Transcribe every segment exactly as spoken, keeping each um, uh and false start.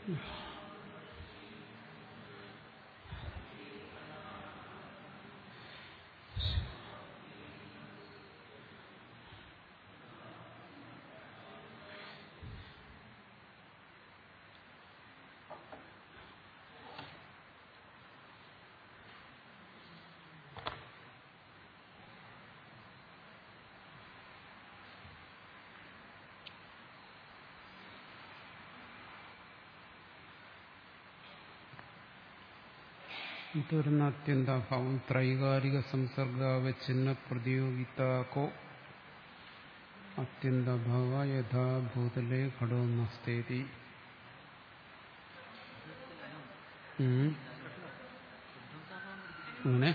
ഇതൊരുന്ന അത്യന്താഭാവം ത്രൈകാലിക സംസർഗാവച്ഛിന്ന പ്രതിയോഗിതാകോ അത്യന്താഭാവ യഥാ ഭൂതലേ ഘടോ നസ്തേതി. അങ്ങനെ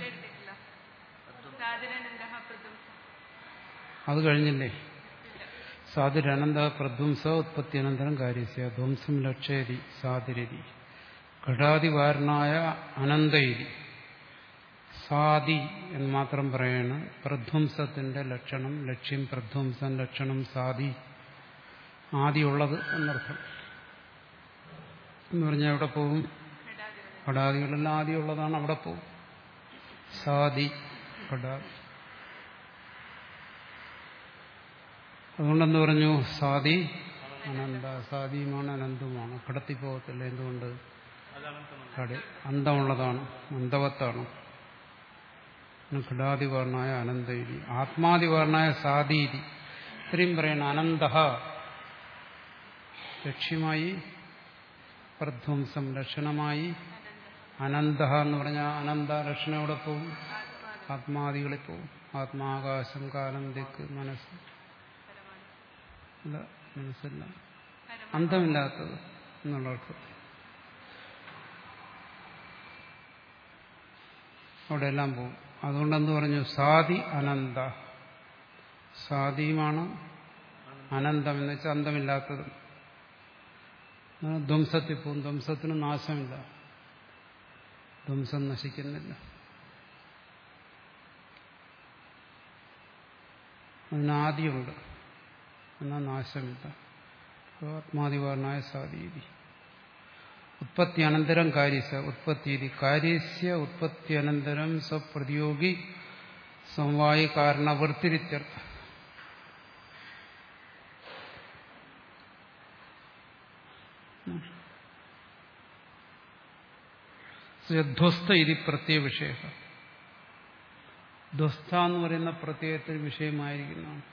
അത് കഴിഞ്ഞില്ലേ? സാധുരനന്ത പ്രധ്വംസ ഉത്പത്തി അനന്തരം കാര്യസ്യ ധ്വംസം ലക്ഷ്യതി സാധിരതി ഘടാതിവാരണായ അനന്തയിരി. സാദി എന്ന് മാത്രം പറയാണ്. പ്രധ്വംസത്തിന്റെ ലക്ഷണം ലക്ഷ്യം പ്രധ്വംസം, ലക്ഷണം സാദി, ആദിയുള്ളത് എന്നർത്ഥം. എന്ന് പറഞ്ഞാൽ എവിടെ പോവും? ഘടാദികളെല്ലാം ആദിയുള്ളതാണ്, അവിടെ പോവും. സാദി ഘടാദി. അതുകൊണ്ടെന്ന് പറഞ്ഞു സാദി അനന്ത. സാദിയുമാണ് അനന്തവുമാണ്. കടത്തി പോകത്തില്ല. എന്തുകൊണ്ട്? അന്തമുള്ളതാണ്, അന്തവത്താണ്. ഘടാതിവർണായ അനന്തയിരി, ആത്മാതിവർണായ സാദീതി. ഇത്രയും പറയണം. അനന്ത ലക്ഷ്യമായി, പ്രധ്വംസം ലക്ഷണമായി, അനന്ത എന്ന് പറഞ്ഞാൽ അനന്ത ലക്ഷണം എവിടെ പോവും? ആത്മാദികളിൽ പോവും. ആത്മാകാശം, കാലം, ദിക്ക്, മനസ്സ്. അല്ല, മനസ്സല്ല, അന്തമില്ലാത്തത് എന്നുള്ള അർത്ഥത്തിൽ അവിടെ എല്ലാം പോകും. അതുകൊണ്ടെന്ന് പറഞ്ഞു സാദി അനന്ത. സാദിയുമാണ് അനന്തം എന്ന് വെച്ചാൽ അന്തമില്ലാത്തത്. ധ്വംസത്തിൽ പോകും. ധ്വംസത്തിന് നാശമില്ല, ധ്വംസം നശിക്കുന്നില്ല. അതിനാദിയുണ്ട്, എന്നാൽ നാശമില്ല. ആത്മാതിവാരനായ സാദീതി. ഉത്പത്തി അനന്തരം കാര്യസ്യ ഉത്പത്തി കാര്യസ്യ ഉത്പത്തി അനന്തരം സ്വപ്രതിയോഗി സമവായി കാരണവൃത്തിരിത്യർത്ഥ. ധ്വസ്ത ഇതി പ്രത്യയ വിഷയ. ധ്വസ്ത എന്ന് പറയുന്ന പ്രത്യയത്തിന് വിഷയമായിരിക്കുന്നതാണ്.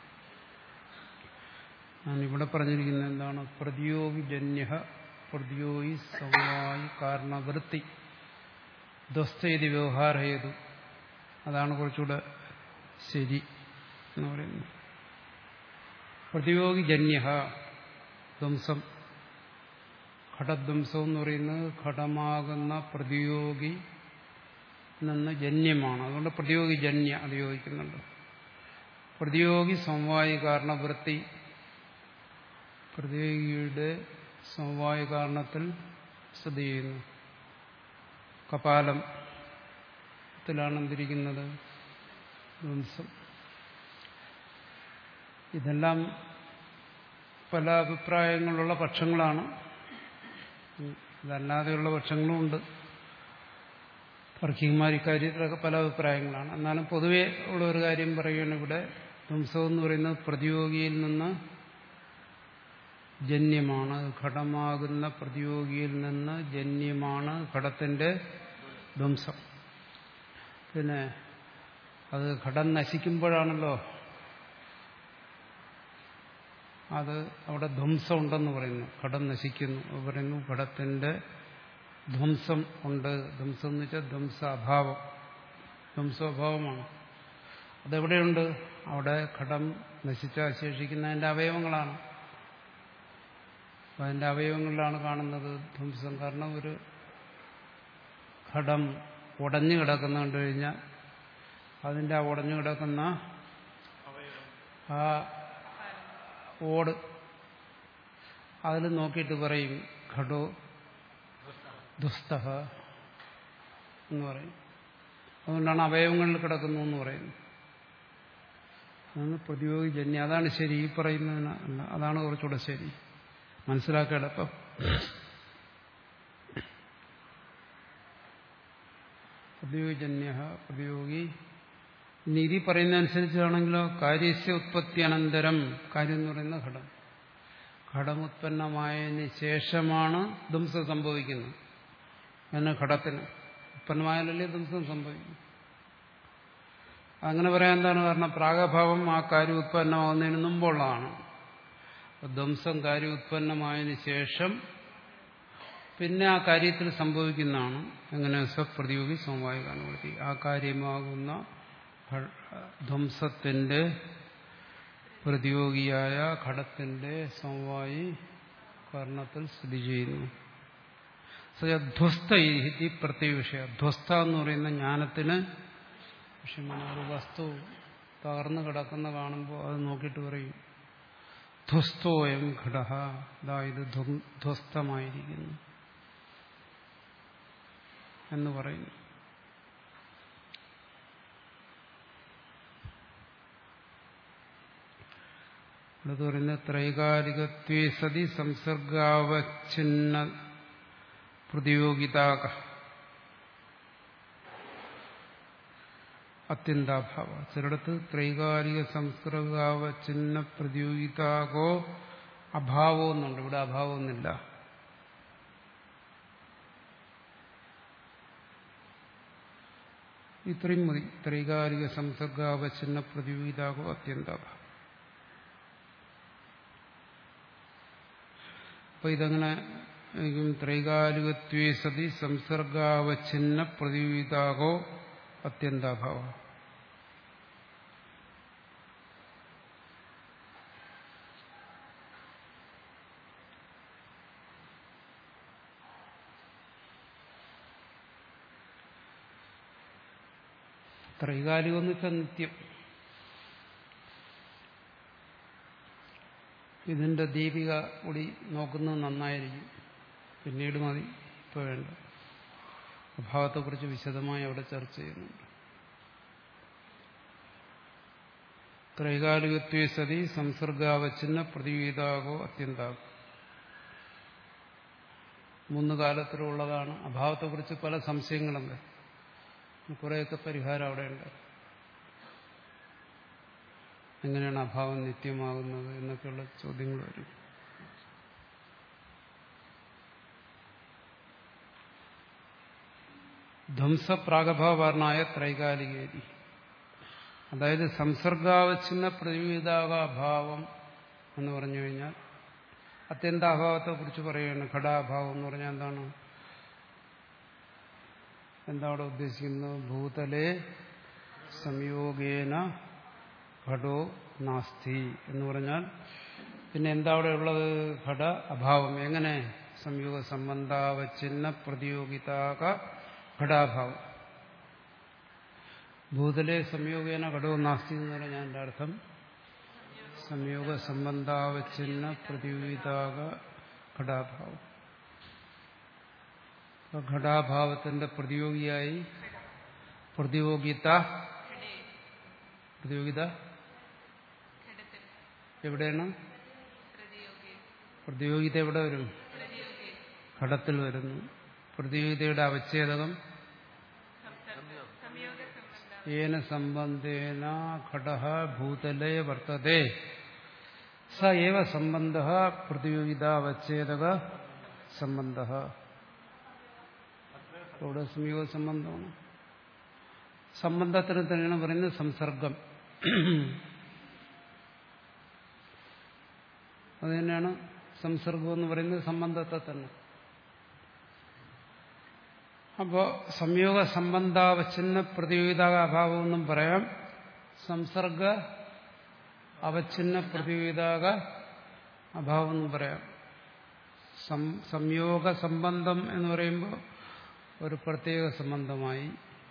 ഞാനിവിടെ പറഞ്ഞിരിക്കുന്നത് എന്താണ്? പ്രതിയോഗിജന്യ പ്രതിയോഗി സമവായി കാരണവൃത്തി ധ്വസ്ത ഇതി വ്യവഹാര ഹേതു. അതാണ് കുറച്ചുകൂടെ ശരി എന്ന് പറയുന്നത്. പ്രതിയോഗിജന്യ ധ്വംസം, ഘടധ്വംസം എന്ന് പറയുന്നത് ഘടമാകുന്ന പ്രതിയോഗി നിന്ന് ജന്യമാണ്. അതുകൊണ്ട് പ്രതിയോഗിജന്യ അത് യോജിക്കുന്നുണ്ട്. പ്രതിയോഗി സമവായി കാരണവൃത്തി, പ്രതിയോഗിയുടെ സമവായ കാരണത്തിൽ സ്ഥിതി ചെയ്യുന്നു. കപാലത്തിലാണ് എന്തിരിക്കുന്നത്? ധ്വംസം. ഇതെല്ലാം പല അഭിപ്രായങ്ങളുള്ള പക്ഷങ്ങളാണ്. ഇതല്ലാതെയുള്ള പക്ഷങ്ങളും ഉണ്ട്. തർക്കികന്മാർ ഇക്കാര്യത്തിലൊക്കെ പല അഭിപ്രായങ്ങളാണ്. എന്നാലും പൊതുവെ ഉള്ള ഒരു കാര്യം പറയുകയാണ്. ഇവിടെ ധ്വംസം എന്ന് പറയുന്നത് പ്രതിയോഗിയിൽ നിന്ന് ജന്യമാണ്. ഘടമാകുന്ന പ്രതിയോഗിയിൽ നിന്ന് ജന്യമാണ് ഘടത്തിന്റെ ധ്വംസം. പിന്നെ അത് ഘടം നശിക്കുമ്പോഴാണല്ലോ അത് അവിടെ ധ്വംസം ഉണ്ടെന്ന് പറയുന്നു. ഘടം നശിക്കുന്നു പറയുന്നു. ഘടത്തിന്റെ ധ്വംസം ഉണ്ട്. ധ്വംസം എന്ന് വെച്ചാൽ ധ്വംസ അഭാവം. ധ്വംസാഭാവമാണ്. അതെവിടെയുണ്ട്? അവിടെ ഘടം നശിച്ചാൽ ശേഷിക്കുന്നതിന്റെ അവയവങ്ങളാണ്. അതിന്റെ അവയവങ്ങളിലാണ് കാണുന്നത് ധ്വംസം. കാരണം ഒരു ഘടം ഉടഞ്ഞു കിടക്കുന്ന കണ്ടു കഴിഞ്ഞാൽ അതിന്റെ ആ ഉടഞ്ഞു കിടക്കുന്ന ആ ഓട് അതിൽ നോക്കിയിട്ട് പറയും ഘടോ ദുസ്തഹ എന്ന് പറയും. അതുകൊണ്ടാണ് അവയവങ്ങളിൽ കിടക്കുന്നു എന്ന് പറയുന്നത്. അതാണ് പ്രതിയോഗിജന്യ. അതാണ് ശരി. ഈ പറയുന്നതിന് അല്ല, അതാണ് കുറച്ചുകൂടെ ശരി, മനസ്സിലാക്കേണ്ടപ്പം. പ്രതിയോഗിജന്യ പ്രതിയോഗി. നീതി പറയുന്നതനുസരിച്ചാണെങ്കിലോ കാര്യസ്യ ഉത്പത്തി അനന്തരം, കാര്യം എന്ന് പറയുന്ന ഘടം, ഘടം ഉത്പന്നമായതിന് ശേഷമാണ് ധ്വംസം സംഭവിക്കുന്നത്. അങ്ങനെ ഘടത്തിന് ഉത്പന്നമായാലല്ലേ ധ്വംസം സംഭവിക്കും. അങ്ങനെ പറയാൻ എന്താണ് കാരണം? പ്രാഗഭാവം ആ കാര്യം ഉത്പന്നമാകുന്നതിന് മുമ്പുള്ളതാണ്. ധ്വംസം കാര്യം ഉത്പന്നമായതിനു ശേഷം പിന്നെ ആ കാര്യത്തിൽ സംഭവിക്കുന്നതാണ്. എങ്ങനെ? സ്വപ്രതിയോഗി സമവായികാനുവൃത്തി. ആ കാര്യമാകുന്ന ധ്വംസത്തിന്റെ പ്രതിയോഗിയായ ഘടത്തിന്റെ സമവായി കാരണത്തിൽ സ്ഥിതി ചെയ്യുന്നു. ധ്വസ്ത ഈ പ്രത്യേക വിഷയം. ധ്വസ്ത എന്ന് പറയുന്ന ജ്ഞാനത്തിന് വിഷയമാണ്. ഒരു വസ്തു തകർന്നു കിടക്കുന്ന കാണുമ്പോൾ അത് നോക്കിയിട്ട് പറയും ധ്വസ്തോയം ഘടഃ, അതായത് ധ്വസ്തമായിരിക്കുന്നു എന്ന് പറയുന്നു. അടുത്ത് പറയുന്നത് ത്രൈകാലികത്വേ സതി സംസർഗാവച്ഛിന്ന പ്രതിയോഗിതാക അത്യന്താഭാവ. ചിലടത്ത് ത്രൈകാലിക സംസർഗാവച്ഛിന്ന പ്രതിയോഗിതാകോ അഭാവോ എന്നുണ്ട്. ഇവിടെ അഭാവമൊന്നുമില്ല. ഇത്രയും മതി. ത്രൈകാലിക സംസർഗാവച്ഛിന്ന പ്രതിയോഗിതാകോ അത്യന്താഭാവം. അപ്പൊ ഇതങ്ങനെ ത്രൈകാലികത്വേ സതി സംസർഗാവച്ഛിന്ന പ്രതിയോഗിതാകോ അത്യന്താഭാവ. ത്രൈകാലികം എന്ന് വെച്ചാൽ നിത്യം. ഇതിന്റെ ദീപിക കൂടി നോക്കുന്നത് നന്നായിരിക്കും. പിന്നീട് മതി, ഇപ്പൊ വേണ്ട. അഭാവത്തെക്കുറിച്ച് വിശദമായി അവിടെ ചർച്ച ചെയ്യുന്നുണ്ട്. ത്രൈകാലികത്വേ സതി സംസർഗാവച്ഛിന്ന പ്രതിയോഗിതാകോ അത്യന്താകോ. മൂന്ന് കാലത്തിലുള്ളതാണ്. അഭാവത്തെക്കുറിച്ച് പല സംശയങ്ങളുണ്ട്. കുറേയൊക്കെ പരിഹാരം അവിടെയുണ്ട്. എങ്ങനെയാണ് അഭാവം നിത്യമാകുന്നത് എന്നൊക്കെയുള്ള ചോദ്യങ്ങൾ വരും. ധ്വംസപ്രാഗഭാവാർണായ ത്രൈകാലികേരി, അതായത് സംസർഗാവച്ഛിന്ന പ്രതിവിധാക അഭാവം എന്ന് പറഞ്ഞു കഴിഞ്ഞാൽ അത്യന്താഭാവത്തെ കുറിച്ച് പറയുകയാണ്. ഘടാഭാവം എന്ന് പറഞ്ഞാൽ എന്താണ്? എന്താ അവിടെ ഉദ്ദേശിക്കുന്നത്? ഭൂതലേ സംയോഗേന ഘടോ നാസ്തി എന്ന് പറഞ്ഞാൽ പിന്നെ എന്താ അവിടെ ഉള്ളത്? ഘട അഭാവം. എങ്ങനെ? സംയോഗ സംബന്ധാവച്ഛിന്ന പ്രതിയോഗിതാക ഘടാഭാവം. ഭൂതലേ സംയോഗേന ഘടോ നാസ്തി എന്ന് പറഞ്ഞാൽ എൻ്റെ അർത്ഥം സംയോഗ സംബന്ധാവച്ഛിന്ന പ്രതിയോഗിതാക ഘടാഭാവം. ഘടാഭാവത്തിന്റെ പ്രതിയോഗിയായി പ്രതിയോഗിത പ്രതിയോഗിത എവിടെയാണ്? പ്രതിയോഗിത എവിടെ വരും? ഘടത്തിൽ വരുന്നു. പ്രതിയോഗിതയുടെ അവച്ഛേദകം ഏന സംബന്ധേന ഘടഃ ഭൂതലേ വർത്തതേ സ ഏവ സംബന്ധഃ പ്രതിയോഗിതാവച്ഛേദക സംബന്ധഃ. ഇവിടെ സംയോഗ സംബന്ധമാണ്. സംബന്ധത്തിന് തന്നെയാണ് പറയുന്നത് സംസർഗം. അത് തന്നെയാണ് സംസർഗം എന്ന് പറയുന്നത്, സംബന്ധത്തെ തന്നെ. അപ്പോൾ സംയോഗ സംബന്ധാവച്ഛിന്ന പ്രതിയോഗിതാക അഭാവം എന്നും പറയാം. സംസർഗ അവച്ഛിന്ന പ്രതിയോഗിതാക അഭാവം എന്നും പറയാം. സംയോഗ സംബന്ധം എന്ന് പറയുമ്പോൾ ഒരു പ്രത്യേക സംബന്ധമായി.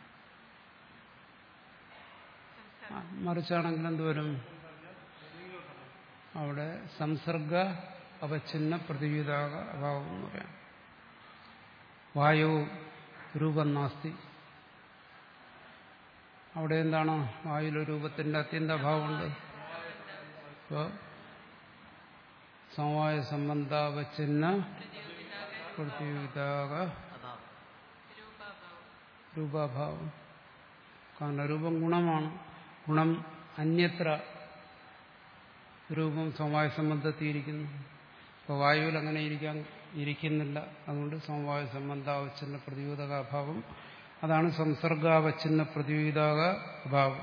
മറിച്ചാണെങ്കിൽ എന്തുവരും? അവിടെ സംസർഗ അവച്ഛിന്ന പ്രതിയോഗിതാക അഭാവം എന്ന് പറയാം. വായു രൂപം നാസ്തി. അവിടെ എന്താണ്? വായുല രൂപത്തിന്റെ അത്യന്താഭാവമുണ്ട്. അപ്പോൾ സമവായ സംബന്ധാവച്ഛിന്ന പ്രതിയോഗിതാക രൂപാഭാവം. കാരണം രൂപം ഗുണമാണ്. ഗുണം അന്യത്ര രൂപം സമവായ സംബന്ധത്തിയിരിക്കുന്നു. ഇപ്പോൾ വായുവിൽ അങ്ങനെ ഇരിക്കാൻ ഇരിക്കുന്നില്ല. അതുകൊണ്ട് സമവായ സംബന്ധാവച്ഛിന്ന പ്രതിയൂതക അഭാവം. അതാണ് സംസർഗാവച്ഛിന്ന പ്രതിയൂതക അഭാവം.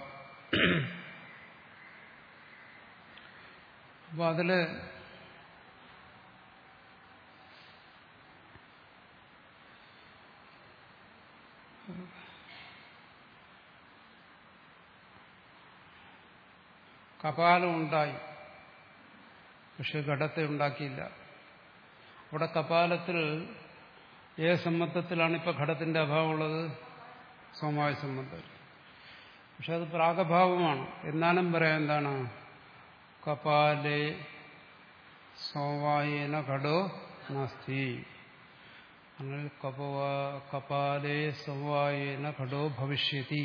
അപ്പോൾ അതില് കപാലം ഉണ്ടായി, പക്ഷെ ഘടത്തെ ഉണ്ടാക്കിയില്ല. അവിടെ കപാലത്തിൽ ഏത് സംബന്ധത്തിലാണ് ഇപ്പൊ ഘടത്തിന്റെ അഭാവമുള്ളത്? സമവായ സംബന്ധം. പക്ഷെ അത് പ്രാഗഭാവമാണ്. എന്നാലും പറയാം എന്താണ്? കപാലേ സമവായേന ഘടോ നാസ്തി. അങ്ങനെ കപാലേ സമവായേന ഘടോ ഭവിഷ്യതി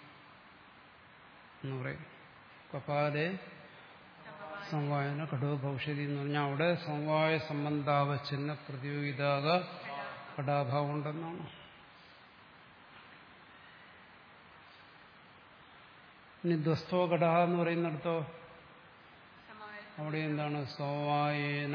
എന്ന് പറയും. കപാലേ സമവായന ഘടോ ഭവിഷ്യതി എന്ന് പറഞ്ഞാൽ അവിടെ സമവായ സംബന്ധാവച്ഛിന്ന പ്രതിയോഗിതാക ഘടാഭാവം ഉണ്ടെന്നാണ്. ഇനി ദ്വസ്തോ ഘട എന്ന് പറയുന്നിടത്തോ അവിടെ എന്താണ്? സമവായേന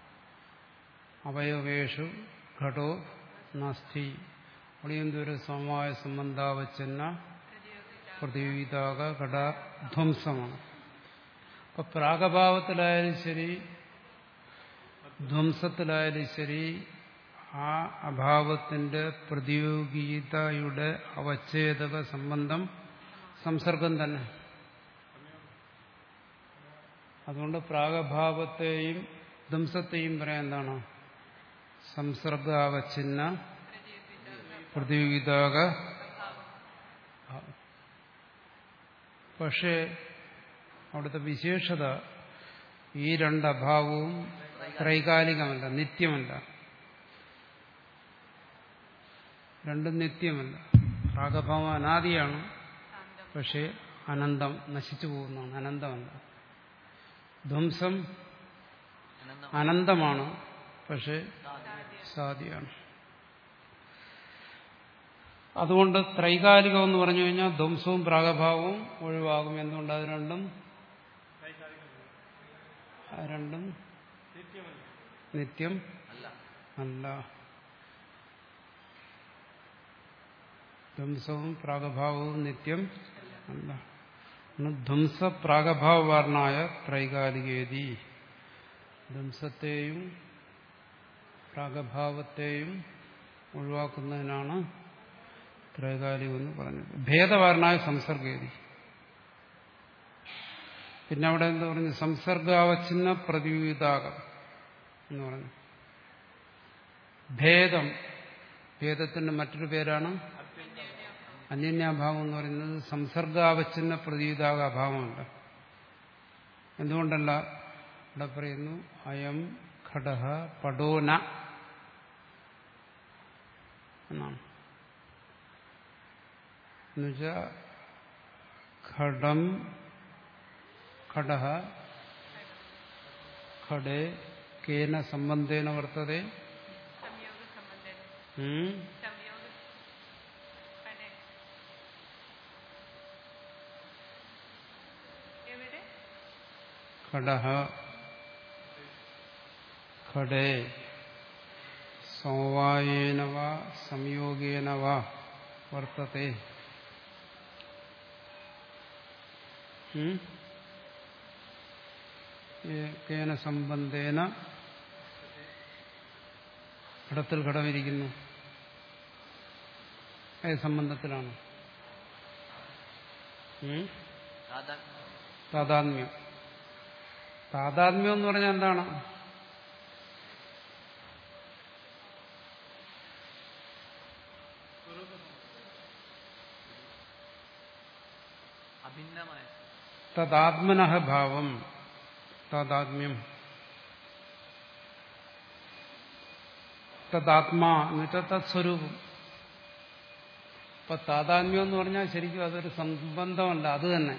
അവയവേഷു ഘടോ നാസ്തി. അവിടെ എന്തൊരു സമവായ സംബന്ധാവച്ഛിന്ന പ്രതിയോഗിതാക ഘടാധ്വംസമാണ്. അപ്പൊ പ്രാഗഭാവത്തിലായാലും ശരി ധ്വംസത്തിലായാലും ശരി ആ അഭാവത്തിന്റെ പ്രതിയോഗിതയുടെ അവച്ഛേദക സംബന്ധം സംസർഗം തന്നെ. അതുകൊണ്ട് പ്രാഗഭാവത്തെയും ധ്വംസത്തെയും പറയാൻ എന്താണ്? സംസർഗാവച്ഛിന്ന പ്രതിയോഗിതാക. പക്ഷേ അവിടുത്തെ വിശേഷത ഈ രണ്ടഭാവവും ത്രൈകാലികമല്ല, നിത്യമല്ല. രണ്ടും നിത്യമല്ല. പ്രാഗഭാവം അനാദിയാണ്, പക്ഷെ അനന്തം, നശിച്ചു പോകുന്നതാണ്, അനന്തമല്ല. ധ്വംസം അനന്തമാണ്, പക്ഷെ സാധ്യമാണ്. അതുകൊണ്ട് ത്രൈകാലികം എന്ന് പറഞ്ഞു കഴിഞ്ഞാൽ ധ്വംസവും പ്രാഗഭാവവും ഒഴിവാകും. എന്തുകൊണ്ട്? അത് രണ്ടും രണ്ടും നിത്യം അല്ല. ധ്വംസവും പ്രാഗഭാവവും നിത്യം അല്ല. ധ്വംസ പ്രാഗഭാവവാർണായ ത്രൈകാലികേതി. ധ്വംസത്തെയും പ്രാഗഭാവത്തെയും ഒഴിവാക്കുന്നതിനാണ് ത്രൈകാലികം എന്ന് പറഞ്ഞത്. ഭേദവാർണായ സംസർഗേതി. പിന്നെ അവിടെ എന്താ പറഞ്ഞു? സംസർഗാവച്ഛിന്ന പ്രതിയോഗിതാകം എന്ന് പറഞ്ഞു. ഭേദം, ഭേദത്തിന്റെ മറ്റൊരു പേരാണ് അന്യന്യാഭാവം എന്ന് പറയുന്നത്. സംസർഗാവച്ഛിന്ന പ്രതിയോഗിതാക അഭാവമല്ല. എന്തുകൊണ്ടല്ല? ഇവിടെ പറയുന്നു അയം ഘടഃ പടോന എന്നാണ്. എന്നുവെച്ചാൽ ഘടം ഘടഃ ഘടേ കേന സംബന്ധേന വർത്തതേ. ഘടഃ ഘടേ സമവായേന വാ സംയോഗേന വാ വർത്തതേ. കേന സംബന്ധേന ഘടത്തിൽ ഘടമിരിക്കുന്നു. ഏത് സംബന്ധത്തിലാണ്? താദാത്മ്യം. താദാത്മ്യം എന്ന് പറഞ്ഞാൽ എന്താണ്? തദാത്മനഃ ഭാവം. താദാത്മ്യം. തദാത്മാ എന്ന് വെച്ചാൽ തത്സ്വരൂപം. അപ്പൊ താദാത്മ്യം എന്ന് പറഞ്ഞാൽ ശരിക്കും അതൊരു സംബന്ധമല്ല, അത് തന്നെ.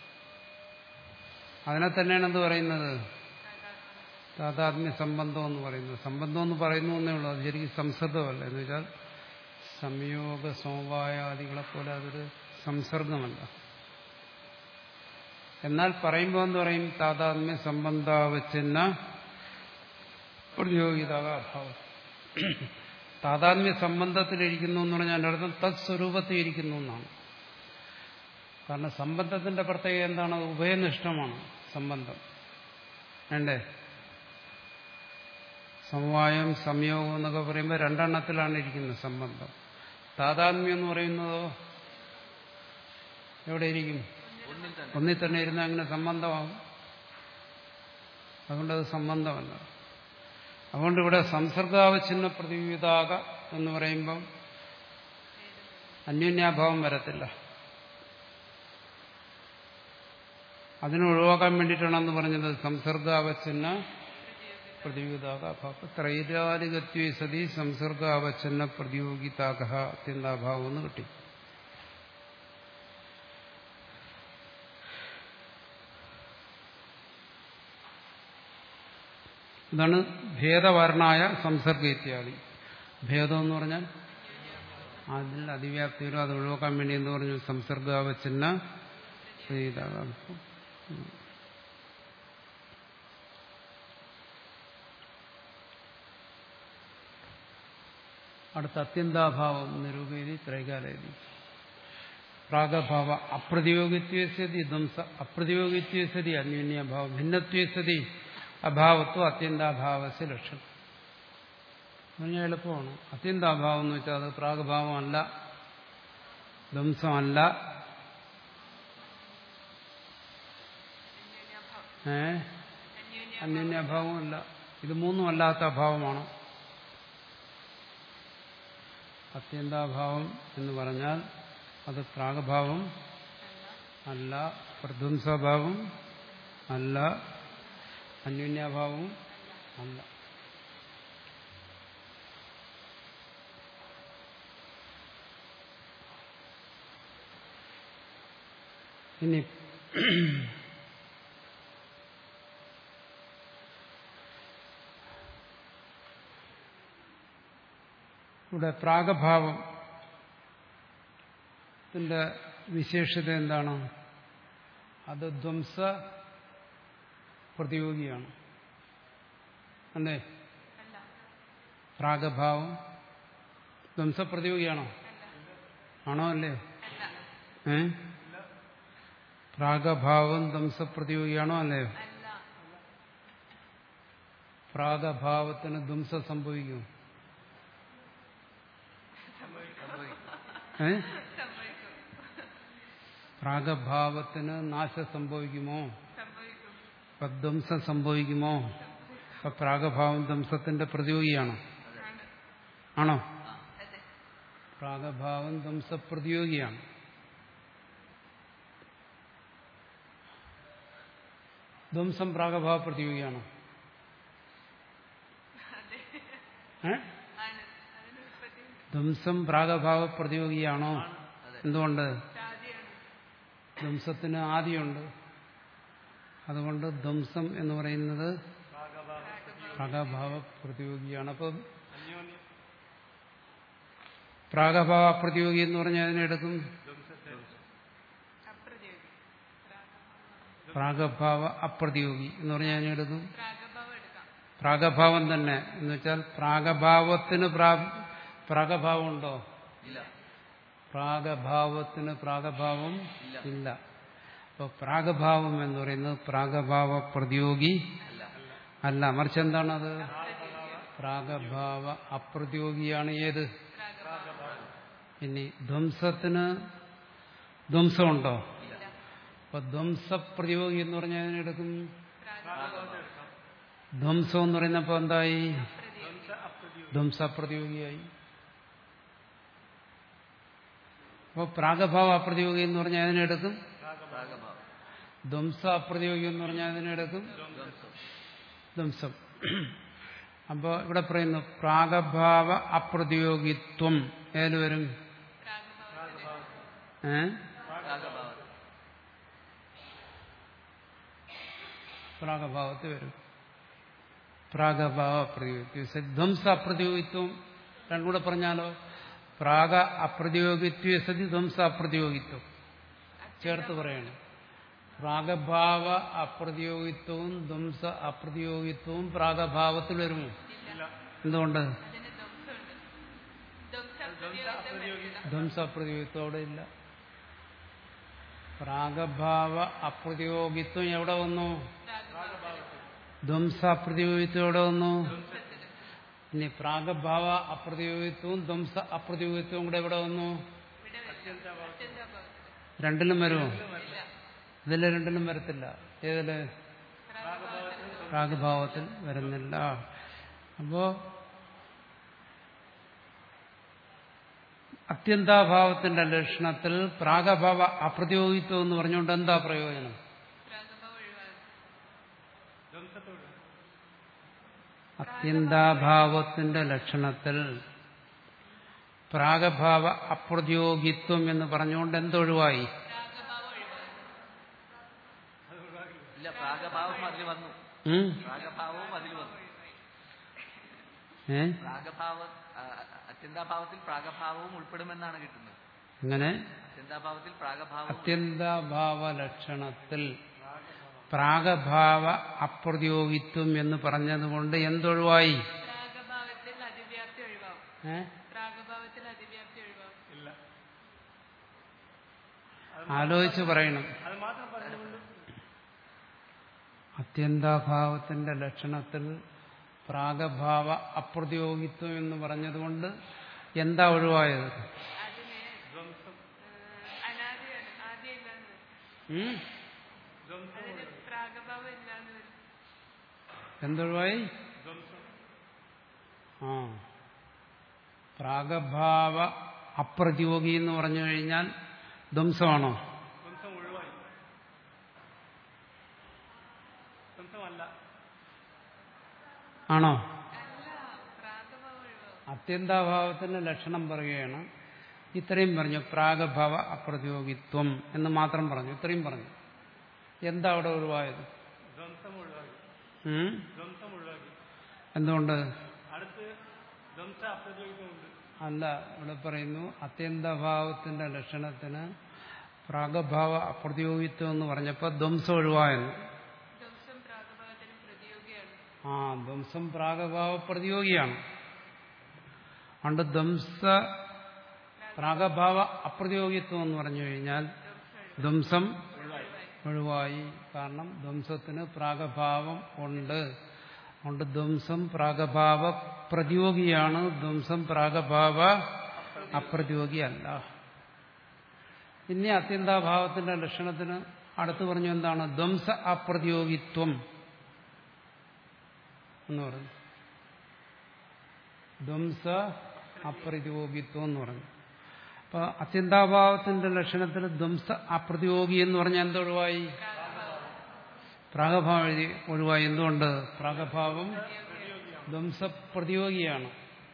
അതിനെ തന്നെയാണ് എന്ത് പറയുന്നത്? താദാത്മ്യ സംബന്ധം എന്ന് പറയുന്നത്. സംബന്ധം എന്ന് പറയുന്നു എന്നേ ഉള്ളൂ, അത് ശരിക്കും സംസർഗമല്ല. എന്ന് വെച്ചാൽ സംയോഗ സമവായാദികളെ പോലെ അതൊരു സംസർഗമല്ല. എന്നാൽ പറയുമ്പോൾ എന്ന് പറയും താതാത്മ്യ സംബന്ധാവച്ഛിന്ന പ്രതിയോഗിതാഭാവം. താതാത്മ്യ സംബന്ധത്തിലിരിക്കുന്നു എന്ന് പറഞ്ഞാൽ എൻ്റെ അർത്ഥം തത് സ്വരൂപത്തിൽ ഇരിക്കുന്നു എന്നാണ്. കാരണം സംബന്ധത്തിന്റെ പ്രത്യേകത എന്താണ്? ഉഭയനിഷ്ഠമാണ് സംബന്ധം. വേണ്ടേ? സമവായം സംയോഗം എന്നൊക്കെ പറയുമ്പോൾ രണ്ടെണ്ണത്തിലാണ് ഇരിക്കുന്നത് സംബന്ധം. താതാത്മ്യം എന്ന് പറയുന്നതോ എവിടെ ഇരിക്കും? ഒന്നിൽ തന്നെ ഇരുന്ന് അങ്ങനെ സംബന്ധമാകും. അതുകൊണ്ടത് സംബന്ധമല്ല. അതുകൊണ്ട് ഇവിടെ സംസർഗാവച്ഛിന്ന പ്രതിവിധാക എന്ന് പറയുമ്പം അന്യോന്യാഭാവം വരത്തില്ല. അതിനെ ഒഴിവാക്കാൻ വേണ്ടിയിട്ടാണെന്ന് പറഞ്ഞത് സംസർഗാവച്ഛിന്ന പ്രതിയോഗിതാക അഭാവം. ത്രൈരാലികത്വേ സതി സംസർഗാവച്ഛിന്ന പ്രതിയോഗിതാക അത്യന്താഭാവം എന്ന് കിട്ടി. ഇതാണ് ഭേദവർണായ സംസർഗ ഇത്യാദി. ഭേദം എന്ന് പറഞ്ഞാൽ അതിൽ അതിവ്യാപ്തി വരും. അത് ഒഴിവാക്കാൻ വേണ്ടി എന്ന് പറഞ്ഞു സംസർഗാവച്ഛിന്ന പ്രതിയോഗിതാക. അടുത്ത അത്യന്താഭാവം നിരൂപേതി ത്രൈകാലേതി. പ്രാഗഭാവ അപ്രതിയോഗിത്വസതി ധ്വംസ അപ്രതിയോഗിത്വസതി അന്യോന്യഭാവം ഭിന്നത്വസതി അഭാവത്വം അത്യന്താഭാവസ്യ ലക്ഷണം. പറഞ്ഞാൽ എളുപ്പമാണ്. അത്യന്താഭാവം എന്ന് വെച്ചാൽ അത് പ്രാഗഭാവമല്ല, ധ്വംസമല്ല, ഏ അന്യോന്യഭാവമല്ല. ഇത് മൂന്നും അല്ലാത്ത അഭാവമാണ്. അത്യന്താഭാവം എന്ന് പറഞ്ഞാൽ അത് പ്രാഗഭാവം അല്ല, പ്രധ്വംസഭാവം അല്ല, അന്യോന്യഭാവവും അല്ല. ഇനി ഇവിടെ പ്രാഗഭാവത്തിന്റെ വിശേഷത എന്താണ്? അത് ധ്വംസ പ്രതിയോഗിയാണ്. അല്ലേ? പ്രാഗഭാവം ധ്വംസപ്രതിയോഗിയാണോ? ആണോ അല്ലേ? ഏ പ്രാഗഭാവം ധ്വംസപ്രതിയോഗിയാണോ അല്ലയോ? പ്രാഗഭാവത്തിന് ധ്വംസം സംഭവിക്കും. ഏ പ്രാഗഭാവത്തിന് നാശം സംഭവിക്കുമോ? ധ്വംസം സംഭവിക്കുമോ? അപ്പൊ പ്രാഗഭാവം ധ്വംസത്തിന്റെ പ്രതിയോഗിയാണോ? ആണോ? പ്രാഗഭാവം ധ്വംസപ്രതിയോഗിയാണ്. ധ്വംസം പ്രാഗഭാവ പ്രതിയോഗിയാണോ? ധ്വംസം പ്രാഗഭാവ പ്രതിയോഗിയാണോ? എന്തുകൊണ്ട്? ധ്വംസത്തിന് ആദിയുണ്ട്. അതുകൊണ്ട് ധ്വംസം എന്ന് പറയുന്നത് പ്രാഗഭാവ പ്രതിയോഗിയാണ്. അപ്പം പ്രാഗഭാവ പ്രതിയോഗി എന്ന് പറഞ്ഞാൽ അതിനെടുക്കും പ്രാഗഭാവ അപ്രതിയോഗി എന്ന് പറഞ്ഞാൽ അതിനെടുക്കും പ്രാഗഭാവം തന്നെ. എന്ന് വെച്ചാൽ പ്രാഗഭാവത്തിന് പ്രാഗഭാവം ഉണ്ടോ? പ്രാഗഭാവത്തിന് പ്രാഗഭാവം ഇല്ല. അപ്പോൾ പ്രാഗഭാവം എന്ന് പറയുന്നത് പ്രാഗഭാവ പ്രതിയോഗി അല്ല, മറിച്ച് എന്താണത്? പ്രാഗഭാവ അപ്രതിയോഗിയാണ്. ഏത്? ഇനി ധ്വംസത്തിന് ധ്വംസമുണ്ടോ? അപ്പൊ ധ്വംസപ്രതിയോഗി എന്ന് പറഞ്ഞാൽ അതിനെടുക്കും ധ്വംസം എന്ന് പറയുന്നപ്പോ എന്തായി? ധ്വംസപ്രതിയോഗിയായി. അപ്പോൾ പ്രാഗഭാവ അപ്രതിയോഗി എന്ന് പറഞ്ഞാൽ അതിനെടുക്കും ധ്വംസ അപ്രതിയോഗി എന്ന് പറഞ്ഞാൽ അതിനെടുക്കും ധ്വംസം. അപ്പോ ഇവിടെ പറയുന്നു പ്രാഗഭാവ അപ്രതിയോഗിത്വം ഏത് വരും? ഏ പ്രാഗഭാവത്തിൽ വരും. പ്രാഗഭാവ അപ്രതിയോഗിത്വം ധ്വംസ അപ്രതിയോഗിത്വം രണ്ടുകൂടെ പറഞ്ഞാലോ? പ്രാഗ അപ്രതിയോഗിത്വ സതി ധ്വംസ അപ്രതിയോഗിത്വം ചേർത്ത് പറയണം. പ്രാഗഭാവ അപ്രതിയോഗിത്വവും ധ്വംസ അപ്രതിയോഗിത്വവും പ്രാഗഭാവത്തിൽ വരുമോ? എന്തുകൊണ്ട്? ധ്വംസ അപ്രതിയോഗിത്വം അവിടെ ഇല്ല. പ്രാഗഭാവ അപ്രതിയോഗിത്വം എവിടെ വന്നു? ധ്വംസ അപ്രതിയോഗിത്വം എവിടെ വന്നു? ഇനി പ്രാഗഭാവ അപ്രതിയോഗിത്വവും ധ്വംസ അപ്രതിയോഗിത്വവും കൂടെ എവിടെ വന്നു? രണ്ടിലും വരുമോ? ഇതില് രണ്ടിലും വരത്തില്ല. ഏതില്? പ്രാഗഭാവത്തിൽ വരുന്നില്ല. അപ്പോ അത്യന്താഭാവത്തിന്റെ ലക്ഷണത്തിൽ പ്രാഗഭാവ അപ്രതിയോഗിത്വം എന്ന് പറഞ്ഞുകൊണ്ട് എന്താ പ്രയോജനം? അത്യന്താഭാവത്തിന്റെ ലക്ഷണത്തിൽ പ്രാഗഭാവ അപ്രതിയോഗിത്വം എന്ന് പറഞ്ഞുകൊണ്ട് എന്തൊഴിവായി? അത്യന്താഭാവത്തിൽ പ്രാഗഭാവവും ഉൾപ്പെടുമെന്നാണ് കിട്ടുന്നത്. അങ്ങനെ അത്യന്താഭാവത്തിൽ പ്രാഗഭാവം അത്യന്താഭാവ ലക്ഷണത്തിൽ പ്രാഗഭാവ അപ്രതിയോഗിത്വം എന്ന് പറഞ്ഞതുകൊണ്ട് എന്തൊഴിവായി? ആലോചിച്ച് പറയണം. അത്യന്താഭാവത്തിന്റെ ലക്ഷണത്തിൽ പ്രാഗഭാവ അപ്രതിയോഗിത്വം എന്ന് പറഞ്ഞതുകൊണ്ട് എന്താ ഒഴിവായത്? എന്തൊഴിവായി? ആ പ്രാഗഭാവ അപ്രതിയോഗി എന്ന് പറഞ്ഞു കഴിഞ്ഞാൽ ധ്വംസമാണോ? ആണോ? അത്യന്താഭാവത്തിന്റെ ലക്ഷണം പറയുകയാണ്. ഇത്രയും പറഞ്ഞു. പ്രാഗഭാവ അപ്രതിയോഗിത്വം എന്ന് മാത്രം പറഞ്ഞു. ഇത്രയും പറഞ്ഞു. എന്താ അവിടെ ഒഴിവായത്? എന്തുകൊണ്ട്? അല്ല, ഇവിടെ പറയുന്നു അത്യന്താഭാവത്തിന്റെ ലക്ഷണത്തിന് പ്രാഗഭാവ അപ്രതിയോഗിത്വം എന്ന് പറഞ്ഞപ്പോ ധ്വംസം ഒഴിവായെന്ന്. ആ ധ്വംസം പ്രാഗഭാവ പ്രതിയോഗിയാണ്. അതുകൊണ്ട് ധ്വംസ പ്രാഗഭാവ അപ്രതിയോഗിത്വം എന്ന് പറഞ്ഞു കഴിഞ്ഞാൽ ധ്വംസം ഒഴിവായി. കാരണം ധ്വംസത്തിന് പ്രാഗഭാവം ഉണ്ട്. അതുകൊണ്ട് ധ്വംസം പ്രാഗഭാവ പ്രതിയോഗിയാണ്. ധ്വംസം പ്രാഗഭാവ അപ്രതിയോഗിയല്ല. ഇനി അത്യന്താഭാവത്തിന്റെ ലക്ഷണത്തിന് അടുത്ത് പറഞ്ഞു എന്താണ്? ധ്വംസ അപ്രതിയോഗിത്വം എന്ന് പറഞ്ഞു. ധ്വംസ അപ്രതിയോഗിത്വം എന്ന് പറഞ്ഞു. അപ്പൊ അത്യന്താഭാവത്തിന്റെ ലക്ഷണത്തിൽ ധ്വംസ അപ്രതിയോഗി എന്ന് പറഞ്ഞാൽ എന്തൊഴിവായി? പ്രാഗഭാവം എഴുതി ഒഴിവായി. എന്തുകൊണ്ട്? പ്രാഗഭാവം ധ്വംസപ്രതിയോഗിയാണ്.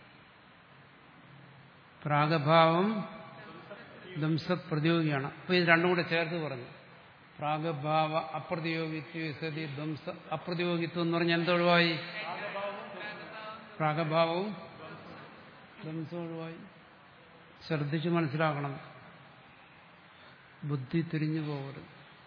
പ്രാഗഭാവം ധ്വംസപ്രതിയോഗിയാണ്. അപ്പൊ ഇത് രണ്ടും കൂടെ ചേർത്ത് പറഞ്ഞു. പ്രാഗഭാവ അപ്രതിയോഗിത്വ ധ്വംസ അപ്രതിയോഗിത്വം എന്ന് പറഞ്ഞാൽ എന്തൊഴിവായി? പ്രാഗഭാവവും ധ്വംസം ഒഴിവായി. ശ്രദ്ധിച്ച് മനസ്സിലാക്കണം. ബുദ്ധി തിരിഞ്ഞു പോകരുത്.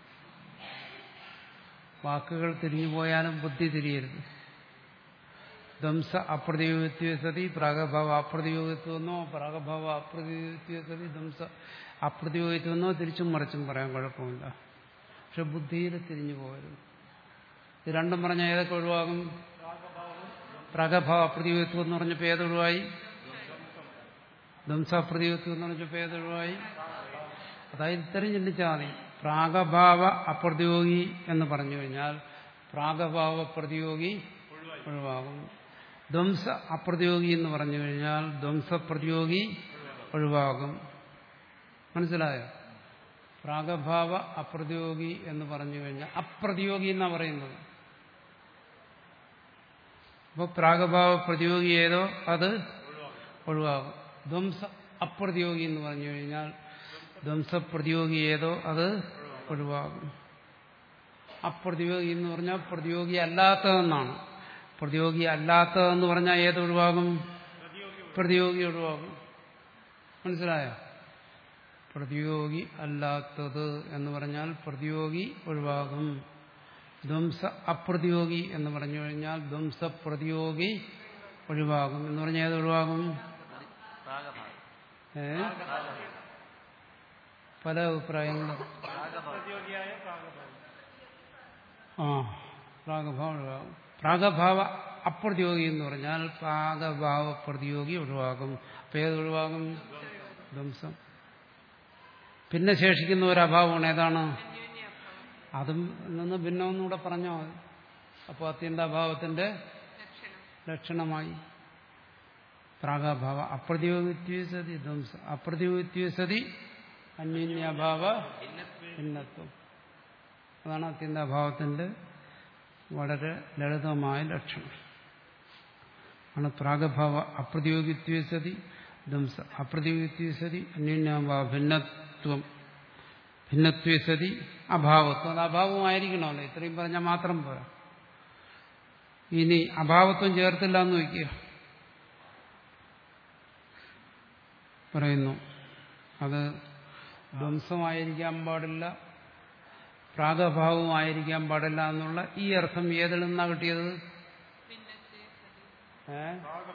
വാക്കുകൾ തിരിഞ്ഞു പോയാലും ബുദ്ധി തിരിയരുത്. ധ്വംസ അപ്രതിയോഗിത്വ സതി പ്രാഗഭാവ അപ്രതിയോഗിത്വമെന്നോ പ്രാഗഭാവ അപ്രതിയോഗിത്വ സതി ധ്വംസ അപ്രതിയോഗിത്വമെന്നോ തിരിച്ചും മറിച്ചും പറയാൻ കുഴപ്പമില്ല. പക്ഷെ ബുദ്ധിയിൽ തിരിഞ്ഞു പോകരുത്. ഇത് രണ്ടും പറഞ്ഞാൽ ഏതൊക്കെ ഒഴിവാകും? പ്രാഗഭാവ അപ്രതിയോഗിത്വം എന്ന് പറഞ്ഞപ്പോൾ ഏതൊഴിവായി? ധ്വംസാപ്രതിയോഗിത്വം എന്ന് പറഞ്ഞപ്പോൾ ഏതൊഴിവായി? അതായത് ഇത്രയും ചിന്തിച്ചാൽ മതി. പ്രാഗഭാവ അപ്രതിയോഗി എന്ന് പറഞ്ഞു കഴിഞ്ഞാൽ പ്രാഗഭാവ പ്രതിയോഗി ഒഴിവാകും. ധ്വംസ അപ്രതിയോഗി എന്ന് പറഞ്ഞു കഴിഞ്ഞാൽ ധ്വംസപ്രതിയോഗി ഒഴിവാകും. മനസ്സിലായോ? പ്രാഗഭാവ അപ്രതിയോഗി എന്ന് പറഞ്ഞു കഴിഞ്ഞാൽ അപ്രതിയോഗി എന്നാണ് പറയുന്നത്. അപ്പോൾ പ്രാഗഭാവ പ്രതിയോഗി ഏതോ അത് ഒഴിവാകും. ധ്വംസ അപ്രതിയോഗി എന്ന് പറഞ്ഞു കഴിഞ്ഞാൽ ധ്വംസപ്രതിയോഗി ഏതോ അത് ഒഴിവാകും. അപ്രതിയോഗി എന്ന് പറഞ്ഞാൽ പ്രതിയോഗി അല്ലാത്തതെന്നാണ്. പ്രതിയോഗി അല്ലാത്തതെന്ന് പറഞ്ഞാൽ ഏത് ഒഴിവാകും? പ്രതിയോഗി ഒഴിവാകും. മനസ്സിലായോ? പ്രതിയോഗി അല്ലാത്തത് എന്ന് പറഞ്ഞാൽ പ്രതിയോഗി ഒഴിവാകും. ധ്വംസ അപ്രതിയോഗി എന്ന് പറഞ്ഞു കഴിഞ്ഞാൽ ധ്വംസ പ്രതിയോഗി ഒഴിവാകും. എന്ന് പറഞ്ഞാൽ ഏത് ഒഴിവാകും? ഏ പല അഭിപ്രായങ്ങളും. ആ പ്രാഗഭാവം ഒഴിവാകും. പ്രാഗഭാവ അപ്രതിയോഗി എന്ന് പറഞ്ഞാൽ പ്രാഗഭാവ പ്രതിയോഗി ഒഴിവാകും. അപ്പൊ ഏത് ഒഴിവാകും? ധ്വംസം. പിന്നെ ശേഷിക്കുന്ന ഒരു അഭാവമാണ്. ഏതാണ്? അതും നിന്ന് ഭിന്നമെന്നൂടെ പറഞ്ഞാൽ മതി. അപ്പോൾ അത്യന്താഭാവത്തിന്റെ ലക്ഷണമായി. പ്രാഗഭാവ അപ്രതിയോഗിത്വ സതി ധ്വംസ അപ്രതിയോഗിത്വ സതി അന്യോന്യാഭാവ ഭിന്നത്വം. അതാണ് അത്യന്താഭാവത്തിന്റെ വളരെ ലളിതമായ ലക്ഷണം. ആണ് പ്രാഗഭാവ അപ്രതിയോഗിത്വ സതി ധ്വംസ അപ്രതിയോഗിത്വ സതി അന്യോന്യാഭാവ ഭിന്നത്വം ഭിന്നത്വ സതി അഭാവത്വം. അത് അഭാവമായിരിക്കണമല്ലോ. ഇത്രയും പറഞ്ഞാൽ മാത്രം പോരാ. ഇനി അഭാവത്വം ചേർത്തില്ല എന്ന് വയ്ക്കുക. പറയുന്നു അത് ധ്വംസമായിരിക്കാൻ പാടില്ല, പ്രാഗഭാവമായിരിക്കാൻ പാടില്ല എന്നുള്ള ഈ അർത്ഥം ഏതിൽ നിന്നാ കിട്ടിയത്? ഏ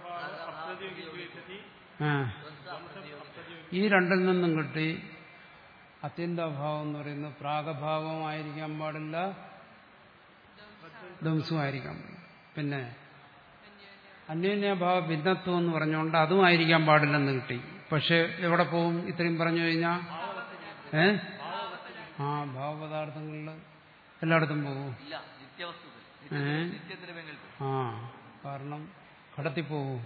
ആ ഈ രണ്ടിൽ നിന്നും കിട്ടി. അത്യന്താഭാവം എന്ന് പറയുന്നത് പ്രാഗഭാവമായിരിക്കാൻ പാടില്ല, ധ്വംസമായിരിക്കാൻ പാടില്ല. പിന്നെ അന്യോന്യഭാവ ഭിന്നത്വം എന്ന് പറഞ്ഞുകൊണ്ട് അതുമായിരിക്കാൻ പാടില്ലെന്ന് കിട്ടി. പക്ഷെ എവിടെ പോവും ഇത്രയും പറഞ്ഞു കഴിഞ്ഞാൽ? ഏ ആ ഭാവപദാർത്ഥങ്ങളിൽ എല്ലായിടത്തും പോവും. ഏ ആ കാരണം കടത്തി പോവും.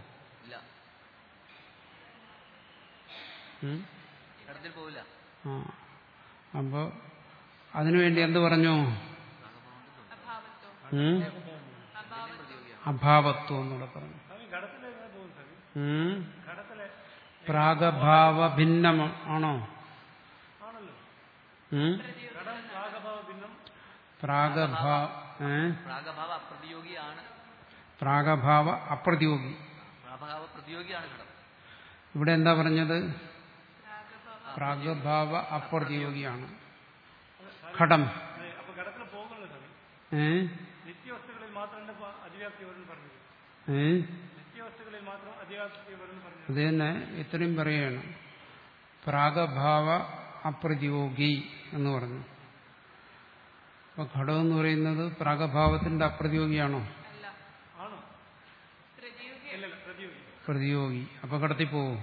ആ അപ്പോ അതിനുവേണ്ടി എന്ത് പറഞ്ഞു? അഭാവത്വം എന്നൂടെ പറഞ്ഞു. പ്രാഗഭാവ ഭിന്നം ആണോ? പ്രാഗഭാവ പ്രാഗഭാവ അപ്രതിയോഗി. ഇവിടെ എന്താ പറഞ്ഞത്? പ്രാഗഭാവ അപ്രതിയോഗിയാണ് ഘടം. ഏ അത് തന്നെ ഇത്രയും പറയുകയാണ്. പ്രാഗഭാവ അപ്രതിയോഗി എന്ന് പറഞ്ഞു. അപ്പൊ ഘടം എന്ന് പറയുന്നത് പ്രാഗഭാവത്തിന്റെ അപ്രതിയോഗിയാണോ? പ്രതിയോഗി. അപ്പൊ കടത്തി പോവോ?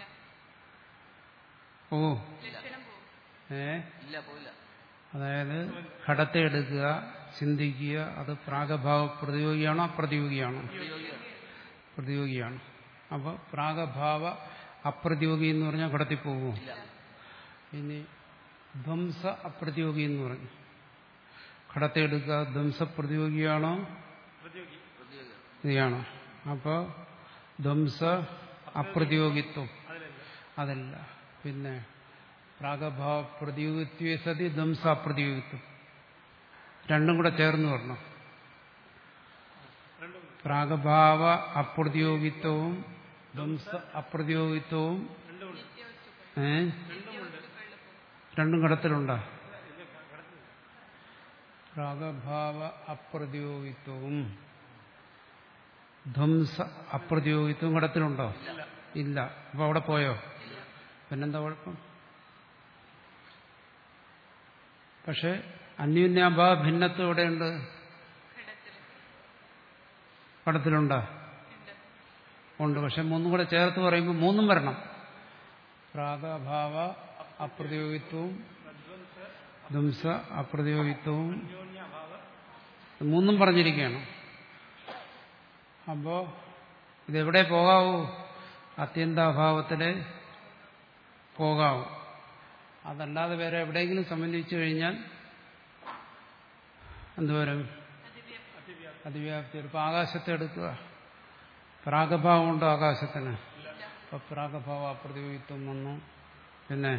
ഓ ഏ അതായത് ഘടത്തെ എടുക്കുക, ചിന്തിക്കുക, അത് പ്രാഗഭാവ പ്രതിയോഗിയാണോ അപ്രതിയോഗിയാണോ? പ്രതിയോഗിയാണ്. അപ്പൊ പ്രാഗഭാവ അപ്രതിയോഗി എന്ന് പറഞ്ഞാൽ കടത്തി പോകുമോ? ഇനി ധ്വംസ അപ്രതിയോഗി എന്ന് പറഞ്ഞു. ഘടത്തെ എടുക്കുക, ധ്വംസ പ്രതിയോഗിയാണോ? ഇതാണോ? അപ്പൊ ധ്വംസ അപ്രതിയോഗിത്വം അതല്ല. പിന്നെ പ്രാഗഭാവ പ്രതിയോഗിത്വ സതി ധ്വംസ അപ്രതിയോഗിത്വം രണ്ടും കൂടെ ചേർന്ന് വരണം. പ്രാഗഭാവ അപ്രതിയോഗിത്വവും ധ്വംസ അപ്രതിയോഗിത്വവും ഏ രണ്ടും ഘടത്തിലുണ്ടോ? പ്രാഗഭാവ അപ്രതിയോഗിത്വവും ധ്വംസ അപ്രതിയോഗിത്വവും ഘടത്തിലുണ്ടോ? ഇല്ല. അപ്പൊ അവിടെ പോയോ? പിന്നെന്താ കുഴപ്പം? പക്ഷെ അന്യോന്യാഭാവ ഭിന്നത്വം എവിടെയുണ്ട്? ഘടത്തിലുണ്ടോ? ഉണ്ട്. പക്ഷെ മൂന്നും കൂടെ ചേർത്ത് പറയുമ്പോൾ മൂന്നും വരണം. പ്രാഗഭാവ അപ്രതിയോഗിത്വവും ധ്വംസ അപ്രതിയോഗിത്വവും മൂന്നും പറഞ്ഞിരിക്കുകയാണ്. അപ്പോ ഇതെവിടെ പോകാവൂ? അത്യന്താഭാവത്തിലെ പോകാവൂ. അതല്ലാതെ വേറെ എവിടെയെങ്കിലും സംബന്ധിച്ചു കഴിഞ്ഞാൽ എന്തുവരും? അതിവ്യാപ്തി. ഇപ്പൊ ആകാശത്തെ എടുക്കുക, പ്രാഗഭാവം ഉണ്ടോ ആകാശത്തിന്? അപ്പൊ പ്രാഗഭാവ അപ്രതിയോഗിത്വം വന്നു. പിന്നെ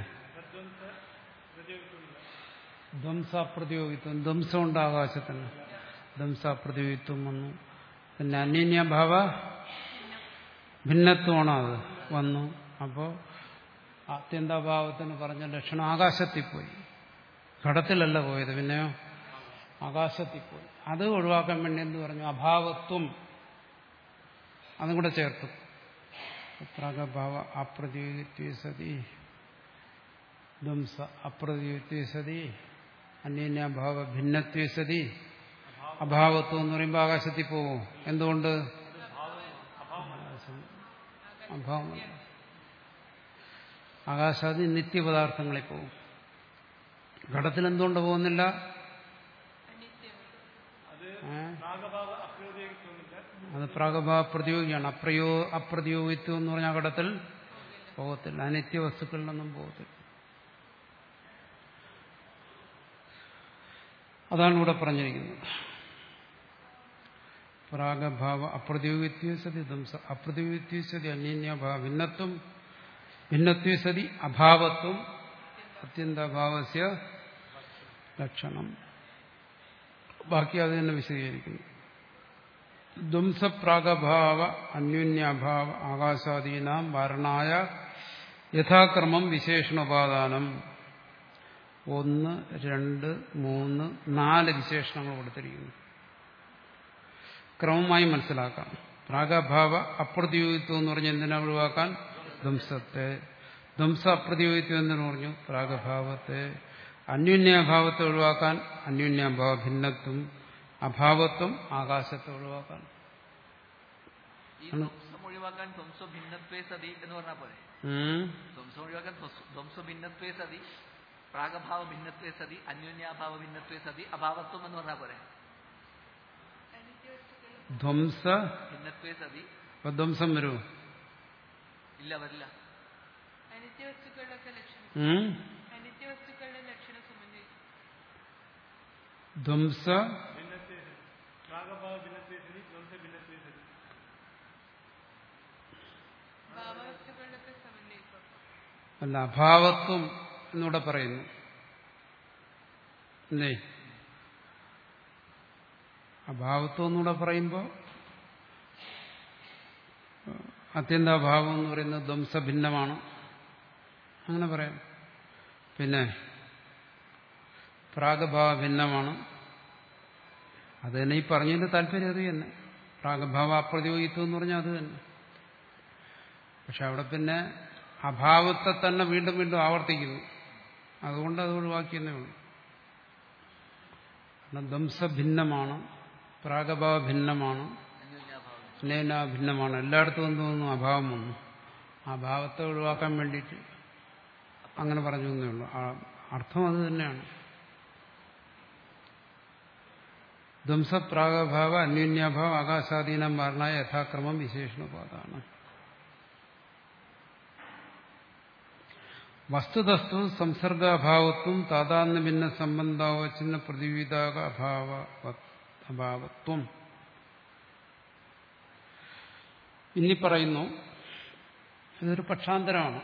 ധ്വംസാപ്രതിയോഗിത്വം, ധ്വംസമുണ്ട് ആകാശത്തിന്, ധ്വംസാപ്രതിയോഗിത്വം വന്നു. പിന്നെ അന്യോന്യഭാവ ഭിന്നത്വമാണോ? അത് വന്നു. അപ്പോൾ അത്യന്താഭാവത്തിന് പറഞ്ഞ ലക്ഷണം ആകാശത്തിൽ പോയി, ഘടത്തിലല്ല പോയത്, പിന്നെയോ ആകാശത്തിൽ പോയി. അത് ഒഴിവാക്കാൻ വേണ്ടി എന്ത് പറഞ്ഞു? അഭാവത്വം, അതും കൂടെ ചേർത്തു. പ്രാഗഭാവ അപ്രതിയോഗിത്വേ സതി ധ്വംസ അപ്രതിയോഗിത്വേ സതി അന്യന്യാഭാവ ഭിന്നത്വേ സതി. അഭാവത്വം എന്ന് പറയുമ്പോൾ ആകാശത്തിൽ പോവും. എന്തുകൊണ്ട്? അഭാവം. ആകാശാദി നിത്യപദാർത്ഥങ്ങളിൽ പോവും. ഘടത്തിൽ എന്തുകൊണ്ട് പോകുന്നില്ല? അത് പ്രാഗഭാവ പ്രതിയോഗിയാണ്. അപ്രയോ അപ്രതിയോഗിത്വം എന്ന് പറഞ്ഞാൽ ഘടത്തിൽ പോകത്തില്ല, അനിത്യ വസ്തുക്കളിലൊന്നും പോകത്തില്ല. അതാണ് ഇവിടെ പറഞ്ഞിരിക്കുന്നത്. പ്രാഗഭാവ അപ്രതിയോഗിത്വ സതി ധ്വംസ അപ്രതിയോഗിത്വ സതി അന്യന്യഭാവ ഭിന്നത്വം ഭിന്നത്വ സതി അഭാവത്വം അത്യന്താഭാവസ്യ ലക്ഷണം. ബാക്കി അത് തന്നെ വിശദീകരിക്കുന്നു. ധ്വംസപ്രാഗഭാവ അന്യോന്യാഭാവ ആകാശാദീനാം വാരണായ യഥാക്രമം വിശേഷണോപാദാനം. ഒന്ന്, രണ്ട്, മൂന്ന്, നാല് വിശേഷണങ്ങൾ കൊടുത്തിരിക്കുന്നു. ക്രമമായി മനസ്സിലാക്കാം. പ്രാഗഭാവ അപ്രതിയോഗിത്വം എന്ന് പറഞ്ഞാൽ എന്തിനാ ഒഴിവാക്കാൻ? ധ്വംസത്തെ. ധ്വംസ അപ്രതിയോഗിത്വം എന്തിനു പറഞ്ഞു? പ്രാഗഭാവത്തെ. അന്യോന്യാഭാവത്തെ ഒഴിവാക്കാൻ അന്യോന്യാഭാവ ഭിന്നത്വം. അഭാവത്വം ആകാശത്തെ ഒഴിവാക്കാൻ. ഈ ധ്വംസം ഒഴിവാക്കാൻ ധ്വംസ ഭിന്നത്വേ സതി എന്ന് പറഞ്ഞാൽ പോലെ. ധ്വംസം ഒഴിവാക്കാൻ ധ്വംസ ഭിന്നത്വേ സതി, പ്രാഗഭാവ ഭിന്നത്വേ സതി, അന്യോന്യാഭാവ ഭിന്നത്വേ സതി, അഭാവത്വം എന്ന് പറഞ്ഞാൽ പോലെ. ധ്വംസ ഭിന്നത്വേ സതി. ധ്വംസം വരുമോ? ഇല്ല, വരില്ല. ധ്വംസ അല്ല, അഭാവത്വം എന്നിവിടെ പറയുന്നു. എന്തേ അഭാവത്വം എന്നൂടെ പറയുമ്പോൾ അത്യന്താഭാവം എന്ന് പറയുന്നത് ധ്വംസഭിന്നമാണ്, അങ്ങനെ പറയാം. പിന്നെ പ്രാഗഭാവ ഭിന്നമാണ്. അത് തന്നെ ഈ പറഞ്ഞതിന്റെ താല്പര്യം അത് തന്നെ. പ്രാഗഭാവ അപ്രതിയോഗിത്വം എന്ന് പറഞ്ഞാൽ അത് തന്നെ. പക്ഷെ അവിടെ പിന്നെ അഭാവത്തെ തന്നെ വീണ്ടും വീണ്ടും ആവർത്തിക്കുന്നു. അതുകൊണ്ട് അത് ഒഴിവാക്കിയെന്നേ ഉള്ളൂ. ധ്വംസഭിന്നമാണ്, പ്രാഗഭാവ ഭിന്നമാണ്, അന്യോന്യ ഭിന്നമാണ്. എല്ലായിടത്തും എന്ത് തോന്നുന്നു? അഭാവം വന്നു. ആ ഭാവത്തെ ഒഴിവാക്കാൻ വേണ്ടിയിട്ട് അങ്ങനെ പറഞ്ഞു എന്നേ ഉള്ളൂ. അർത്ഥം അത് തന്നെയാണ്. ധ്വംസ പ്രാഗഭാവ അന്യോന്യാഭാവ ആകാശാദീനം വാരണായ യഥാക്രമം വിശേഷണോപാദാണ്. വസ്തുതസ്തു സംസർഗാഭാവത്വം താതാത്മ്യ ഭിന്ന സംബന്ധാവചിന്ന പ്രതിവിധാക അഭാവ അഭാവത്വം. ഇനി പറയുന്നു, ഇതൊരു പക്ഷാന്തരമാണ്.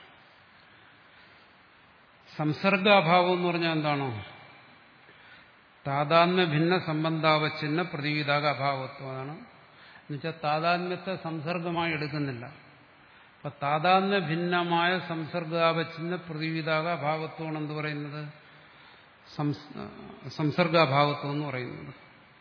സംസർഗാഭാവം എന്ന് പറഞ്ഞാൽ എന്താണോ? താതാത്മ്യ ഭിന്ന സംബന്ധാവചിന്ന പ്രതിവിധാക അഭാവത്വം. അതാണ്. എന്നുവെച്ചാൽ താതാത്മ്യത്തെ സംസർഗമായി എടുക്കുന്നില്ല. അപ്പൊ താതാത്മ്യ ഭിന്നമായ സംസർഗാവചിന്ന പ്രതിവിധാക അഭാവത്വമാണ് എന്ത് പറയുന്നത്? സംസർഗാഭാവത്വം എന്ന് പറയുന്നത്.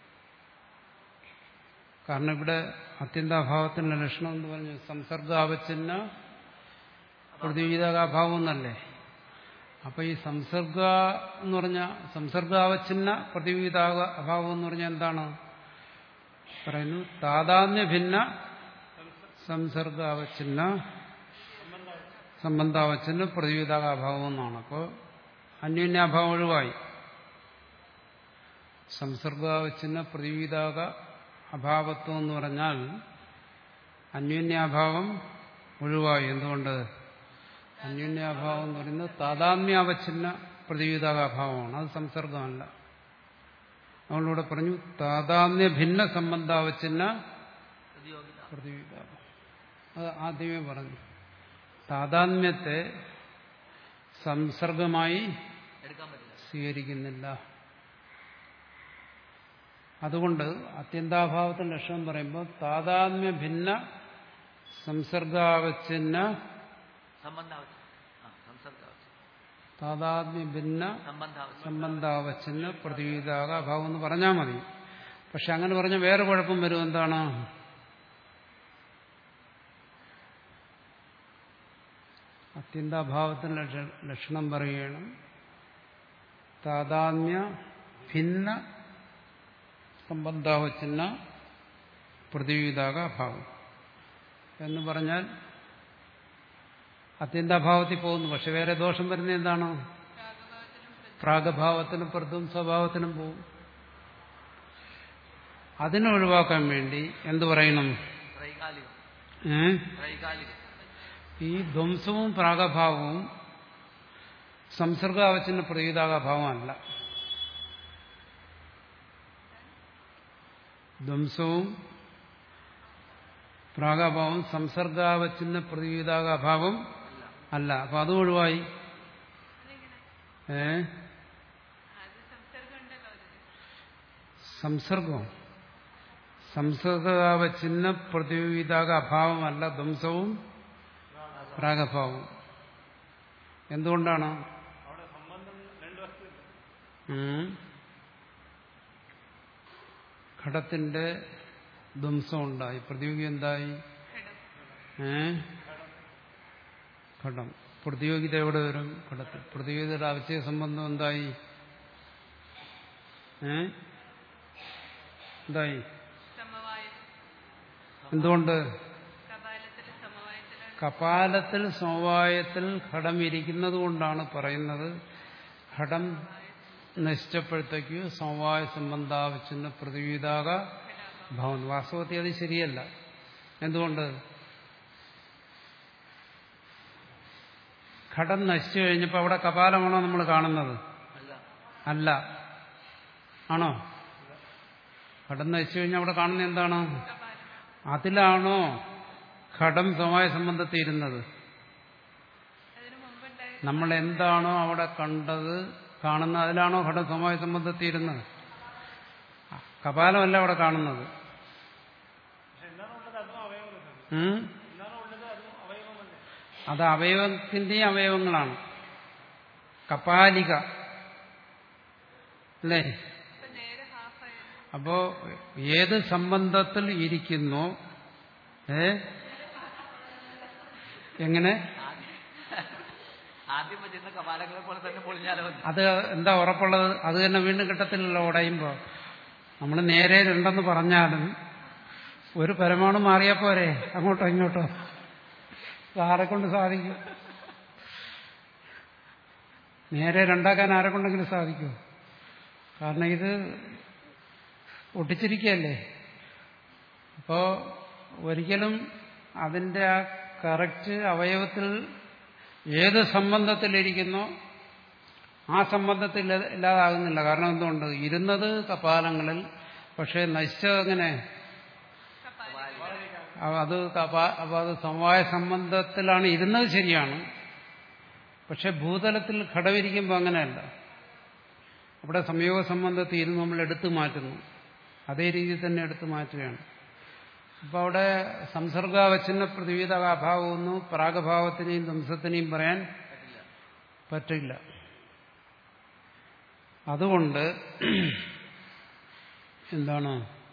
കാരണം ഇവിടെ അത്യന്താഭാവത്തിന്റെ ലക്ഷണം എന്ന് പറഞ്ഞു സംസർഗാവചിന്ന പ്രതിവിധാകാഭാവം എന്നല്ലേ. അപ്പൊ ഈ സംസർഗ എന്ന് പറഞ്ഞ സംസർഗാവചിന്ന പ്രതിവിധാക അഭാവം എന്ന് പറഞ്ഞാൽ എന്താണ് പറയുന്നു? താതാത്മ്യ ഭിന്ന സംസർഗാവചിന്ന സംബന്ധാവചിന്ന പ്രതിവിധാകാഭാവം എന്നാണ്. അപ്പോൾ അന്യോന്യാഭാവം ഒഴിവായി. സംസർഗാവചിന്ന പ്രതിവിധാക അഭാവത്വം എന്ന് പറഞ്ഞാൽ അന്യോന്യാഭാവം ഒഴിവായി. എന്തുകൊണ്ട്? അന്യോന്യാഭാവം എന്ന് പറയുന്നത് താതാത്മ്യാവച്ഛിന്ന പ്രതിവിധാകാഭാവമാണ്, അത് സംസർഗമല്ല. അതുകൊണ്ടിവിടെ പറഞ്ഞു താതാത്മ്യ ഭിന്ന സംബന്ധാവച്ഛിന്ന പ്രതിവിധാകം. അത് ആദ്യമേ പറഞ്ഞു. താതാത്മ്യത്തെ സംസർഗമായി സ്വീകരിക്കുന്നില്ല. അതുകൊണ്ട് അത്യന്താഭാവത്തിന്റെ ലക്ഷണം പറയുമ്പോൾ താതാത്മ്യ ഭിന്ന സംസർഗാവച്ഛിന്ന താതാത്മ്യ ഭിന്ന സംബന്ധാവച്ഛിന്ന പ്രതിവിധാക അഭാവം എന്ന് പറഞ്ഞാൽ മതി. പക്ഷെ അങ്ങനെ പറഞ്ഞ വേറെ കുഴപ്പം വരും. എന്താണ്? അത്യന്താഭാവത്തിന്റെ ലക്ഷണം പറയുകയാണ്. താതാത്മ്യ ഭിന്ന സംബന്ധാവച്ഛിന്ന പ്രതിവിധാക അഭാവം എന്ന് പറഞ്ഞാൽ അത്യന്താഭാവത്തിൽ പോകുന്നു. പക്ഷെ വേറെ ദോഷം വരുന്നത് എന്താണ്? പ്രാഗഭാവത്തിനും പ്രഥം സ്വഭാവത്തിനും പോകും. അതിനെ ഒഴിവാക്കാൻ വേണ്ടി എന്തു പറയണം? ഏ ഈ ധ്വംസവും പ്രാഗഭാവവും സംസർഗാവച്ഛിന്ന പ്രതിവിധാകാഭാവമല്ല. ധ്വംസവും പ്രാഗഭാവം സംസർഗാവച്ഛിന്ന പ്രതിവിധാകാഭാവം അല്ല. അപ്പൊ അത് ഒഴിവായി. ഏ സംസർഗം സംസർഗാവച്ഛിന്ന പ്രതിവിധാക അഭാവമല്ല ധ്വംസവും പ്രാഗഭാവം. എന്തുകൊണ്ടാണ്? ഘടത്തിന്റെ ധ്വംസം ഉണ്ടായി, പ്രതിയോഗി എന്തായി? ഏ ഘടം. പ്രതിയോഗിത എവിടെ വരും? ഘടത്തിൽ. പ്രതിയോഗിതയുടെ അവച്ഛേദ സംബന്ധം എന്തായി? ഏ എന്തായി? എന്തുകൊണ്ട്? കപാലത്തിൽ സമവായത്തിൽ ഘടം ഇരിക്കുന്നത് കൊണ്ടാണ് പറയുന്നത് ഘടം നശിച്ചപ്പോഴത്തേക്ക് സമവായ സംബന്ധാവച്ഛിന്ന പ്രതിവിധാക ഭാവം. വാസ്തവത്തിൽ അത് ശരിയല്ല. എന്തുകൊണ്ട്? ഘടം നശിച്ചു കഴിഞ്ഞപ്പോൾ അവിടെ കപാലമാണോ നമ്മൾ കാണുന്നത്? അല്ല. ആണോ? ഘടം നശിച്ചു കഴിഞ്ഞാൽ അവിടെ കാണുന്നത് എന്താണ്? അതിലാണോ ഘടം സമവായ സംബന്ധത്തിൽ ഇരുന്നത്? നമ്മൾ എന്താണോ അവിടെ കണ്ടത് കാണുന്ന അതിലാണോ ഘടം സമവായ സംബന്ധത്തിൽ ഇരുന്നത്? കപാലമല്ല അവിടെ കാണുന്നത്. അത് അവയവത്തിന്റെയും അവയവങ്ങളാണ്. കപാലിക അല്ലേ? അപ്പോ ഏത് സംബന്ധത്തിൽ ഇരിക്കുന്നോ ഏ എങ്ങനെ അത് എന്താ ഉറപ്പുള്ളത്? അത് തന്നെ വീണ്ടും കിട്ടത്തില്ലല്ലോ. ഉടയുമ്പോ നമ്മൾ നേരെ രണ്ടെന്ന് പറഞ്ഞാലും ഒരു പരമാണു മാറിയാ പോരെ അങ്ങോട്ടോ ഇങ്ങോട്ടോ? ആരെ കൊണ്ട് സാധിക്കും? നേരെ രണ്ടാക്കാൻ ആരെ കൊണ്ടെങ്കിലും സാധിക്കുമോ? കാരണം ഇത് ഒട്ടിച്ചിരിക്കുകയല്ലേ. അപ്പോ ഒരിക്കലും അതിന്റെ ആ കറക്റ്റ് അവയവത്തിൽ ഏത് സംബന്ധത്തിലിരിക്കുന്നോ ആ സംബന്ധത്തിൽ ഇല്ലാതാകുന്നില്ല. കാരണം എന്തുകൊണ്ട്? ഇരുന്നത് കപാലങ്ങളിൽ, പക്ഷെ നശിച്ചതെങ്ങനെ? അത് കപാ അപ്പൊ അത് സമവായ സംബന്ധത്തിലാണ് ഇരുന്നത്, ശരിയാണ്. പക്ഷെ ഭൂതലത്തിൽ ഘടമിരിക്കുമ്പോൾ അങ്ങനെയല്ല. അവിടെ സംയോഗ സംബന്ധത്തിൽ ഇരുന്ന് നമ്മൾ എടുത്തു മാറ്റുന്നു. അതേ രീതിയിൽ തന്നെ എടുത്തു മാറ്റുകയാണ്. അപ്പൊ അവിടെ സംസർഗാവച്ഛിന്ന പ്രതിവിധ അഭാവമൊന്നും പ്രാഗഭാവത്തിനെയും ധ്വംസത്തിനെയും പറയാൻ പറ്റില്ല. അതുകൊണ്ട് എന്താണ്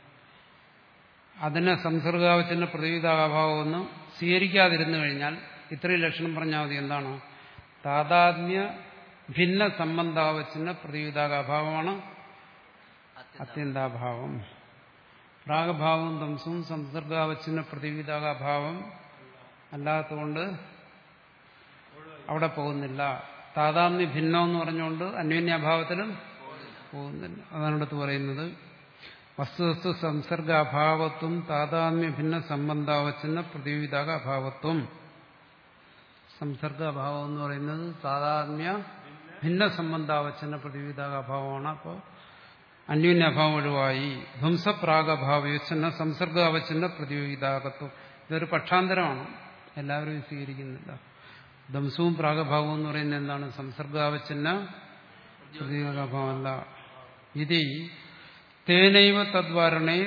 അതിനെ സംസർഗാവച്ഛിന്ന പ്രതിവിധാഭാവമൊന്നും സ്വീകരിക്കാതിരുന്നു കഴിഞ്ഞാൽ ഇത്രയും ലക്ഷണം പറഞ്ഞാൽ മതി. എന്താണ്? താതാത്മ്യ ഭിന്ന സംബന്ധാവച്ഛിന്ന പ്രതിവിധാഭാവമാണ് അത്യന്താഭാവം. പ്രാഗഭാവം ധ്വംസവും സംസർഗാവച്ഛിന്ന പ്രതിവിധാഭാവം അല്ലാത്തതുകൊണ്ട് അവിടെ പോകുന്നില്ല. താതാത്മ്യ ഭിന്നം എന്ന് പറഞ്ഞുകൊണ്ട് അന്യോന്യാഭാവത്തിലും പോകുന്നില്ല. അതാണ് അടുത്ത് പറയുന്നത്. വസ്തുവസ്തു സംസർഗ അഭാവത്വം താതാത്മ്യ ഭിന്ന സംബന്ധാവച്ഛിന്ന പ്രതിവിധാക അഭാവത്വം. സംസർഗ അഭാവം എന്ന് പറയുന്നത് താതാത്മ്യ ഭിന്ന സംബന്ധാവച്ഛിന്ന പ്രതിവിധാക അഭാവമാണ്. അപ്പോൾ അന്യോന്യാഭാവം ഒഴിവായി. ധ്വംസപ്രാഗഭാവച്ഛിന്ന സംസർഗാവച്ഛിന്ന പ്രതിവിധാകത്വം. ഇതൊരു പക്ഷാന്തരമാണ്, എല്ലാവരും സ്വീകരിക്കുന്നില്ല. ധ്വംസവും പ്രാഗഭാവവും എന്ന് പറയുന്നത് എന്താണ്? സംസർഗാവച്ഛിന്ന പ്രതിവിധാകാഭാവമല്ല. ഇത് തേനൈവ തദ്വാരണേ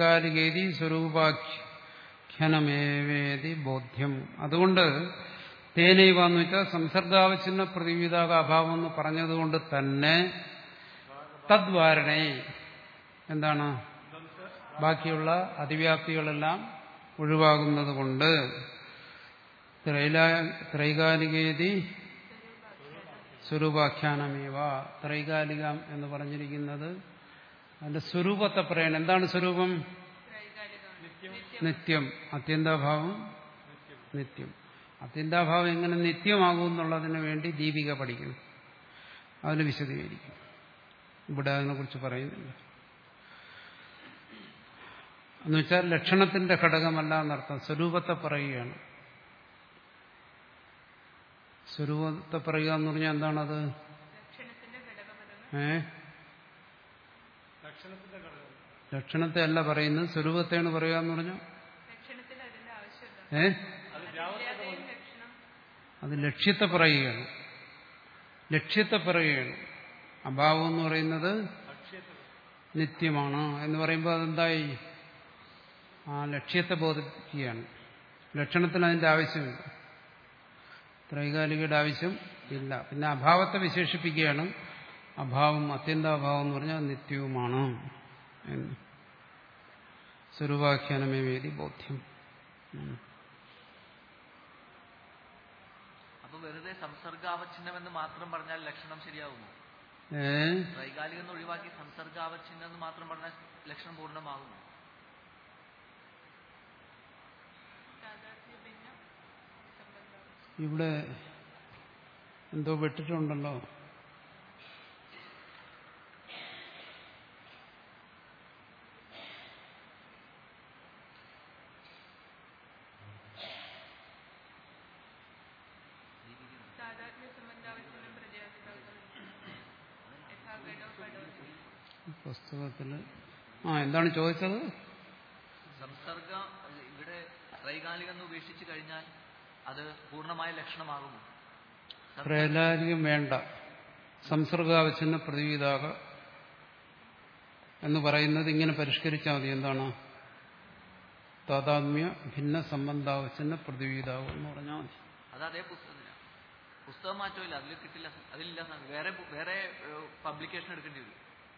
ത്രൈകാലികേതി സ്വരൂപാഖ്യാനമേവേതി ബോധ്യം. അതുകൊണ്ട് തേനൈവ എന്ന് വെച്ചാൽ സംസർഗാവച്ഛിന്ന പ്രതിവിധാക അഭാവം എന്ന് പറഞ്ഞതുകൊണ്ട് തന്നെ തദ്വാരണേ എന്താണ് ബാക്കിയുള്ള അതിവ്യാപ്തികളെല്ലാം ഒഴിവാകുന്നത് കൊണ്ട് ത്രൈകാലികേതി സ്വരൂപാഖ്യാനമേവ. ത്രൈകാലികം എന്ന് പറഞ്ഞിരിക്കുന്നത് അതിന്റെ സ്വരൂപത്തെ പറയണം. എന്താണ് സ്വരൂപം? നിത്യം. അത്യന്താഭാവം നിത്യം. അത്യന്താഭാവം എങ്ങനെ നിത്യമാകും എന്നുള്ളതിന് വേണ്ടി ദീപിക പഠിക്കണം. അതിന് വിശദീകരിക്കും. ഇവിടെ അതിനെക്കുറിച്ച് പറയുന്നില്ല. എന്നുവെച്ചാൽ ലക്ഷണത്തിന്റെ ഘടകമല്ല എന്നർത്ഥം. സ്വരൂപത്തെ പറയുകയാണ്. സ്വരൂപത്തെ പറയുക എന്ന് പറഞ്ഞാൽ എന്താണത്? ഏ ലക്ഷണത്തെ അല്ല പറയുന്നത്, സ്വരൂപത്തെയാണ് പറയുക എന്ന് പറഞ്ഞാൽ ഏ അത് ലക്ഷ്യത്തെ പറയുകയാണ്. ലക്ഷ്യത്തെ പറയുകയാണ്. അഭാവം എന്ന് പറയുന്നത് നിത്യമാണ് എന്ന് പറയുമ്പോൾ അതെന്തായി? ആ ലക്ഷ്യത്തെ ബോധിപ്പിക്കുകയാണ്. ലക്ഷണത്തിന് അതിന്റെ ആവശ്യമില്ല. ത്രൈകാലികയുടെ ആവശ്യം ഇല്ല. പിന്നെ അഭാവത്തെ വിശേഷിപ്പിക്കുകയാണ്. അഭാവം അത്യന്താഭാവം എന്ന് പറഞ്ഞാൽ നിത്യവുമാണ് എന്ന്. സ്വരൂപാഖ്യാനമേ വേദി ബോധ്യം. അപ്പൊ വെറുതെ സംസർഗാവച്ഛിന്നം എന്ന് മാത്രം പറഞ്ഞാൽ ലക്ഷണം ശരിയാവുമോ? ഏ ത്രൈകാലികം ഒഴിവാക്കി സംസർഗാവച്ഛിന്നം എന്ന് മാത്രം പറഞ്ഞാൽ ലക്ഷണം പൂർണ്ണമാകുമോ? ഇവിടെ എന്തോ വിട്ടിട്ടുണ്ടല്ലോ. പുസ്തകത്തില് ആ എന്താണ് ചോദിച്ചത്? സംസർഗ ഇവിടെ ത്രൈകാലികം എന്ന് ഉപേക്ഷിച്ചു കഴിഞ്ഞാൽ അത് പൂർണ്ണമായ ലക്ഷണമാകുമോ? ത്രൈകാലികം വേണ്ട. സംസർഗാവച്ഛിന്ന പ്രതിവിധാക എന്ന് പറയുന്നത് ഇങ്ങനെ പരിഷ്കരിച്ചാൽ മതി. എന്താണ്? താതാത്മ്യ ഭിന്ന സംബന്ധാവച്ഛിന്ന പ്രതിവിധാകം എന്ന് പറഞ്ഞാൽ മതി. അത് അതേ പുസ്തകത്തിലാണ്. പുസ്തകം മാറ്റമില്ല, അതിൽ കിട്ടില്ല, അതിലില്ല. വേറെ വേറെ പബ്ലിക്കേഷൻ എടുക്കേണ്ടി വരും.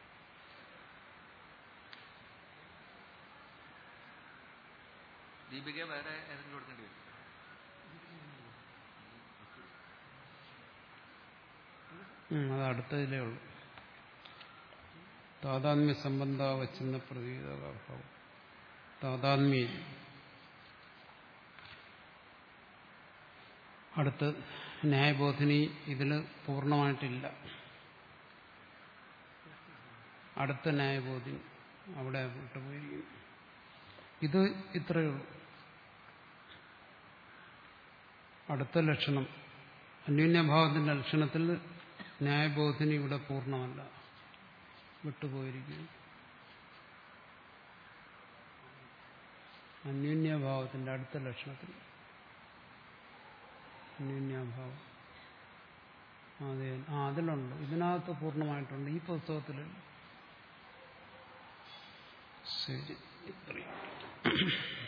ദീപിക വേറെ ഏതെങ്കിലും കൊടുക്കേണ്ടി വരും. അത് അടുത്തതിലേ ഉള്ളൂ. താതാത്മ്യ സംബന്ധാവച്ഛിന്ന പ്രതിവിധാഭാവം. താതാത്മ്യ അടുത്ത് ന്യായബോധിനി ഇതിന് പൂർണ്ണമായിട്ടില്ല. അടുത്ത ന്യായബോധിനി അവിടെ വിട്ടുപോയിരിക്കുന്നു. ഇത് ഇത്രയേ ഉള്ളൂ. അടുത്ത ലക്ഷണം അന്യോന്യഭാവത്തിന്റെ ലക്ഷണത്തിൽ ന്യായബോധിനി ഇവിടെ പൂർണ്ണമല്ല, വിട്ടുപോയിരിക്കുന്നു. അന്യോന്യഭാവത്തിന്റെ അടുത്ത ലക്ഷണത്തിൽ അന്യോന്യഭാവം അതെ ആ അതിലുണ്ട്. ഇതിനകത്ത് പൂർണ്ണമായിട്ടുണ്ട്. ഈ പുസ്തകത്തിൽ ശരി.